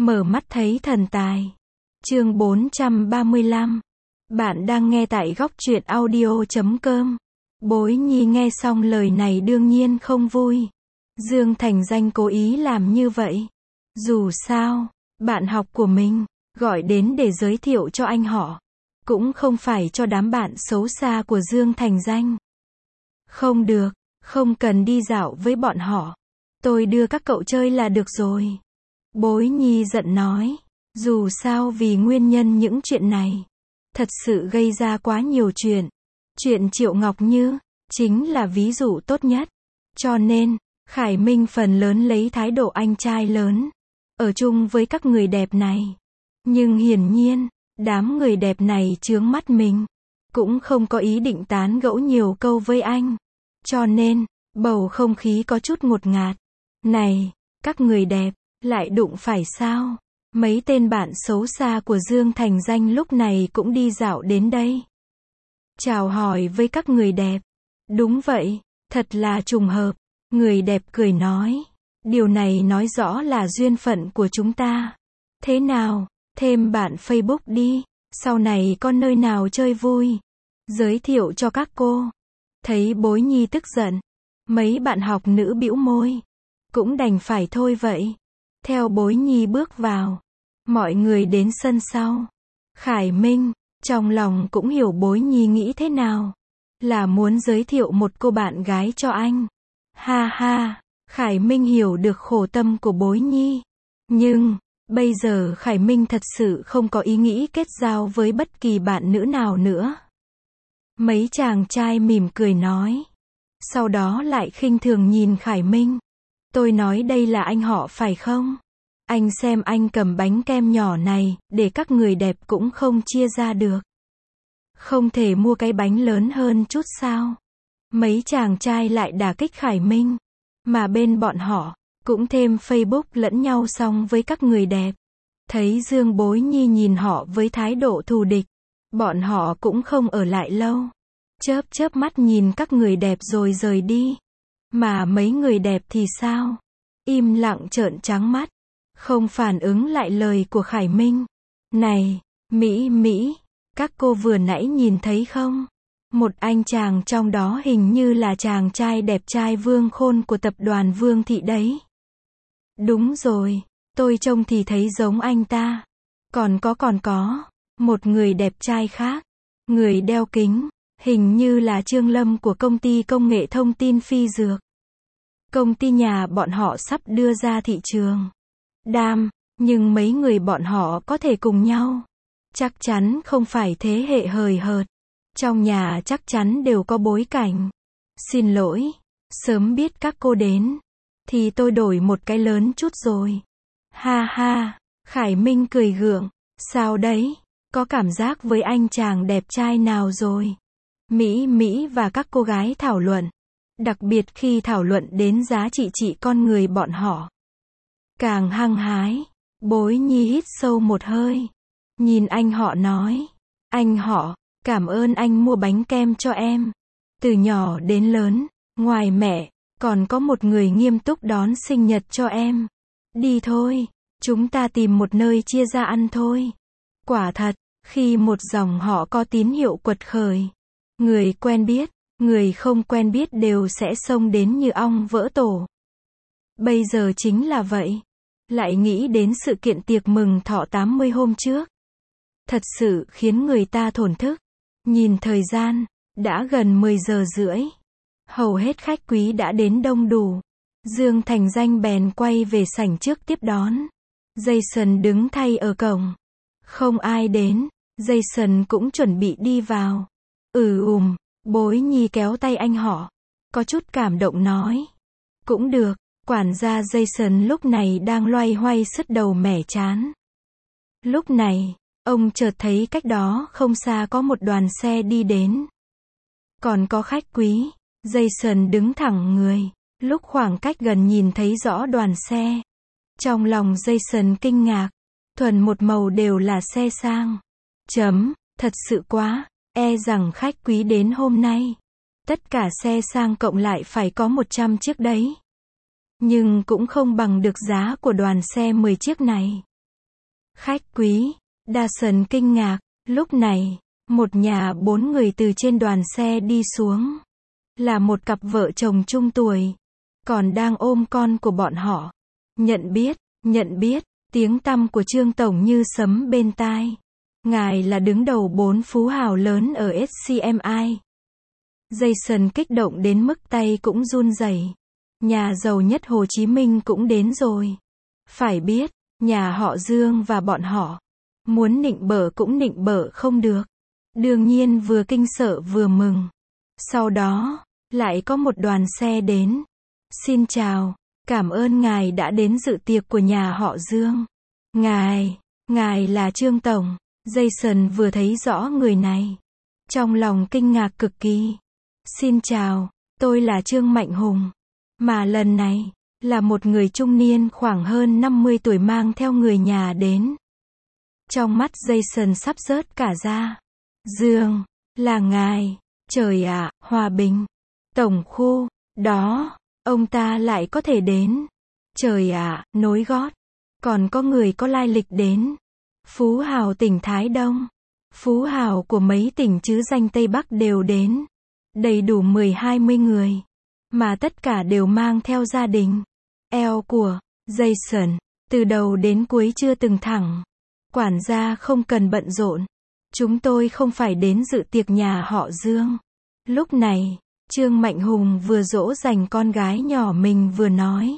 Mở mắt thấy thần tài. Chương 435. Bạn đang nghe tại góc truyện audio.com. Bối Nhi nghe xong lời này đương nhiên không vui. Dương Thành Danh cố ý làm như vậy. Dù sao, bạn học của mình, gọi đến để giới thiệu cho anh họ. Cũng không phải cho đám bạn xấu xa của Dương Thành Danh. Không được, không cần đi dạo với bọn họ. Tôi đưa các cậu chơi là được rồi. Bối Nhi giận nói. Dù sao vì nguyên nhân những chuyện này, thật sự gây ra quá nhiều chuyện. Chuyện Triệu Ngọc Như, chính là ví dụ tốt nhất. Cho nên, Khải Minh phần lớn lấy thái độ anh trai lớn, ở chung với các người đẹp này. Nhưng hiển nhiên, đám người đẹp này chướng mắt mình, cũng không có ý định tán gẫu nhiều câu với anh. Cho nên, bầu không khí có chút ngột ngạt. Này, các người đẹp, lại đụng phải sao? Mấy tên bạn xấu xa của Dương Thành Danh lúc này cũng đi dạo đến đây. Chào hỏi với các người đẹp. Đúng vậy, thật là trùng hợp. Người đẹp cười nói. Điều này nói rõ là duyên phận của chúng ta. Thế nào, thêm bạn Facebook đi. Sau này có nơi nào chơi vui, giới thiệu cho các cô. Thấy Bối Nhi tức giận, mấy bạn học nữ bĩu môi. Cũng đành phải thôi vậy. Theo Bối Nhi bước vào, mọi người đến sân sau. Khải Minh, trong lòng cũng hiểu Bối Nhi nghĩ thế nào. Là muốn giới thiệu một cô bạn gái cho anh. Ha ha, Khải Minh hiểu được khổ tâm của Bối Nhi. Nhưng, bây giờ Khải Minh thật sự không có ý nghĩ kết giao với bất kỳ bạn nữ nào nữa. Mấy chàng trai mỉm cười nói. Sau đó lại khinh thường nhìn Khải Minh. Tôi nói đây là anh họ phải không? Anh xem anh cầm bánh kem nhỏ này, để các người đẹp cũng không chia ra được. Không thể mua cái bánh lớn hơn chút sao? Mấy chàng trai lại đả kích Khải Minh. Mà bên bọn họ, cũng thêm Facebook lẫn nhau xong với các người đẹp. Thấy Dương Bối Nhi nhìn họ với thái độ thù địch. Bọn họ cũng không ở lại lâu. Chớp chớp mắt nhìn các người đẹp rồi rời đi. Mà mấy người đẹp thì sao? Im lặng trợn trắng mắt. Không phản ứng lại lời của Khải Minh. Này, Mỹ, các cô vừa nãy nhìn thấy không? Một anh chàng trong đó hình như là chàng trai đẹp trai Vương Khôn của tập đoàn Vương Thị đấy. Đúng rồi, tôi trông thì thấy giống anh ta. Còn có, một người đẹp trai khác. Người đeo kính, hình như là Trương Lâm của công ty công nghệ thông tin Phi Dược. Công ty nhà bọn họ sắp đưa ra thị trường. Nhưng mấy người bọn họ có thể cùng nhau. Chắc chắn không phải thế hệ hời hợt. Trong nhà chắc chắn đều có bối cảnh. Xin lỗi, sớm biết các cô đến, thì tôi đổi một cái lớn chút rồi. Ha ha, Khải Minh cười gượng. Sao đấy, có cảm giác với anh chàng đẹp trai nào rồi? Mỹ và các cô gái thảo luận. Đặc biệt khi thảo luận đến giá trị con người bọn họ. Càng hăng hái, Bối Nhi hít sâu một hơi. Nhìn anh họ nói. Anh họ, cảm ơn anh mua bánh kem cho em. Từ nhỏ đến lớn, ngoài mẹ, còn có một người nghiêm túc đón sinh nhật cho em. Đi thôi, chúng ta tìm một nơi chia ra ăn thôi. Quả thật, khi một dòng họ có tín hiệu quật khởi, người quen biết, người không quen biết đều sẽ xông đến như ong vỡ tổ. Bây giờ chính là vậy. Lại nghĩ đến sự kiện tiệc mừng thọ 80 hôm trước. Thật sự khiến người ta thổn thức. Nhìn thời gian, đã gần 10 giờ rưỡi. Hầu hết khách quý đã đến đông đủ. Dương Thành Danh bèn quay về sảnh trước tiếp đón. Jason đứng thay ở cổng. Không ai đến, Jason cũng chuẩn bị đi vào. Bối Nhi kéo tay anh họ. Có chút cảm động nói. Cũng được, quản gia Jason lúc này đang loay hoay sứt đầu mẻ trán. Lúc này, ông chợt thấy cách đó không xa có một đoàn xe đi đến. Còn có khách quý. Jason đứng thẳng người. Lúc khoảng cách gần nhìn thấy rõ đoàn xe. Trong lòng Jason kinh ngạc. Thuần một màu đều là xe sang. Thật sự quá. E rằng khách quý đến hôm nay. Tất cả xe sang cộng lại phải có 100 chiếc đấy. Nhưng cũng không bằng được giá của đoàn xe 10 chiếc này. Khách quý. Dawson kinh ngạc. Lúc này, một nhà 4 người từ trên đoàn xe đi xuống. Là một cặp vợ chồng trung tuổi. Còn đang ôm con của bọn họ. Nhận biết, tiếng tăm của Trương Tổng như sấm bên tai. Ngài là đứng đầu 4 phú hào lớn ở SCMI. Jason kích động đến mức tay cũng run rẩy. Nhà giàu nhất Hồ Chí Minh cũng đến rồi. Phải biết, nhà họ Dương và bọn họ muốn nịnh bợ cũng nịnh bợ không được. Đương nhiên vừa kinh sợ vừa mừng. Sau đó, lại có một đoàn xe đến. Xin chào, cảm ơn ngài đã đến dự tiệc của nhà họ Dương. Ngài là Trương Tổng. Jason vừa thấy rõ người này. Trong lòng kinh ngạc cực kỳ. Xin chào, tôi là Trương Mạnh Hùng. Mà lần này, là một người trung niên khoảng hơn 50 tuổi mang theo người nhà đến. Trong mắt Jason sắp rớt cả ra. Dương, là ngài. Trời ạ, Hòa Bình. Tổng khu, đó, ông ta lại có thể đến. Trời ạ, nối gót. Còn có người có lai lịch đến. Phú hào tỉnh Thái Đông. Phú hào của mấy tỉnh chứ danh Tây Bắc đều đến. Đầy đủ 10-20 người. Mà tất cả đều mang theo gia đình. Eo của Jason, từ đầu đến cuối chưa từng thẳng. Quản gia không cần bận rộn. Chúng tôi không phải đến dự tiệc nhà họ Dương. Lúc này, Trương Mạnh Hùng vừa dỗ dành con gái nhỏ mình vừa nói.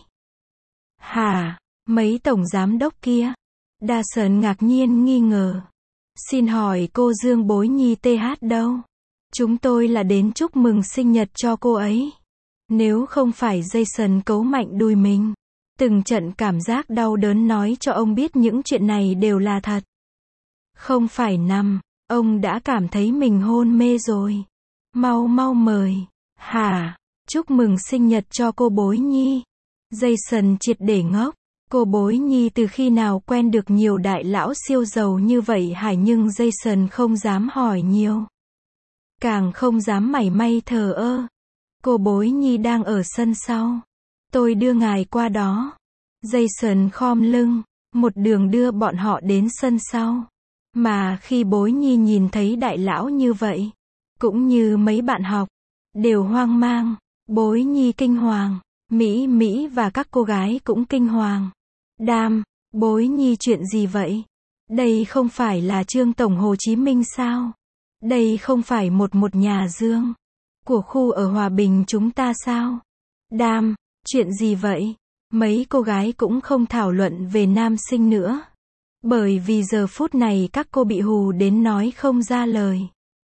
Hả, mấy tổng giám đốc kia? Dawson ngạc nhiên nghi ngờ. Xin hỏi cô Dương Bối Nhi TH đâu? Chúng tôi là đến chúc mừng sinh nhật cho cô ấy. Nếu không phải Jason cấu mạnh đùi mình. Từng trận cảm giác đau đớn nói cho ông biết những chuyện này đều là thật. Không phải nằm, ông đã cảm thấy mình hôn mê rồi. Mau mời. Hả? Chúc mừng sinh nhật cho cô Bối Nhi. Jason triệt để ngốc. Cô Bối Nhi từ khi nào quen được nhiều đại lão siêu giàu như vậy hả? Nhưng Jason không dám hỏi nhiều. Càng không dám mảy may thờ ơ. Cô Bối Nhi đang ở sân sau. Tôi đưa ngài qua đó. Jason khom lưng, một đường đưa bọn họ đến sân sau. Mà khi Bối Nhi nhìn thấy đại lão như vậy, cũng như mấy bạn học, đều hoang mang. Bối Nhi kinh hoàng, Mỹ và các cô gái cũng kinh hoàng. Bối Nhi chuyện gì vậy? Đây không phải là Trương Tổng Hồ Chí Minh sao? Đây không phải một nhà Dương của khu ở Hòa Bình chúng ta sao? Chuyện gì vậy? Mấy cô gái cũng không thảo luận về nam sinh nữa. Bởi vì giờ phút này các cô bị hù đến nói không ra lời.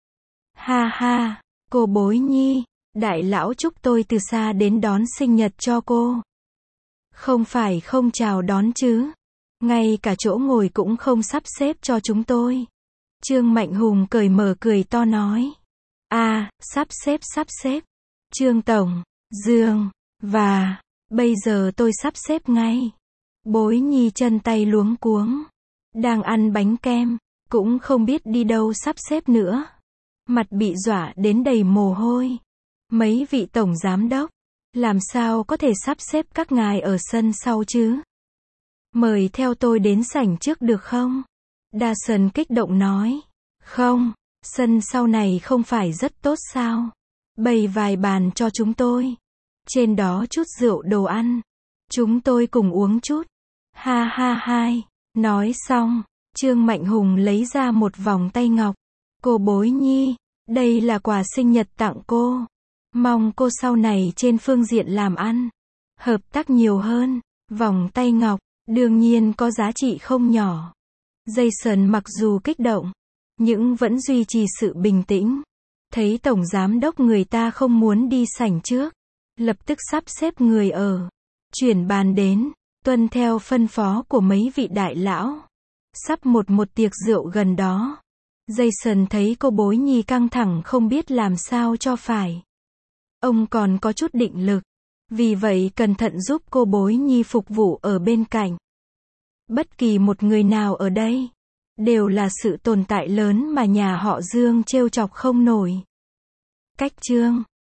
Ha, cô Bối Nhi, đại lão chúc tôi từ xa đến đón sinh nhật cho cô. Không phải không chào đón chứ. Ngay cả chỗ ngồi cũng không sắp xếp cho chúng tôi. Trương Mạnh Hùng cởi mở cười to nói. Sắp xếp. Trương Tổng, Dương, và, bây giờ tôi sắp xếp ngay. Bối Nhi chân tay luống cuống. Đang ăn bánh kem, cũng không biết đi đâu sắp xếp nữa. Mặt bị dọa đến đầy mồ hôi. Mấy vị tổng giám đốc, làm sao có thể sắp xếp các ngài ở sân sau chứ? Mời theo tôi đến sảnh trước được không? Dawson kích động nói. Không, sân sau này không phải rất tốt sao? Bày vài bàn cho chúng tôi. Trên đó chút rượu đồ ăn. Chúng tôi cùng uống chút. Ha. Nói xong, Trương Mạnh Hùng lấy ra một vòng tay ngọc. Cô Bối Nhi, đây là quà sinh nhật tặng cô. Mong cô sau này trên phương diện làm ăn, hợp tác nhiều hơn. Vòng tay ngọc, đương nhiên có giá trị không nhỏ. Jason mặc dù kích động, nhưng vẫn duy trì sự bình tĩnh. Thấy tổng giám đốc người ta không muốn đi sảnh trước, lập tức sắp xếp người ở. Chuyển bàn đến, tuân theo phân phó của mấy vị đại lão. Sắp một tiệc rượu gần đó. Jason thấy cô Bối Nhi căng thẳng không biết làm sao cho phải. Ông còn có chút định lực. Vì vậy cẩn thận giúp cô Bối Nhi phục vụ ở bên cạnh. Bất kỳ một người nào ở đây, đều là sự tồn tại lớn mà nhà họ Dương trêu chọc không nổi. Cách chương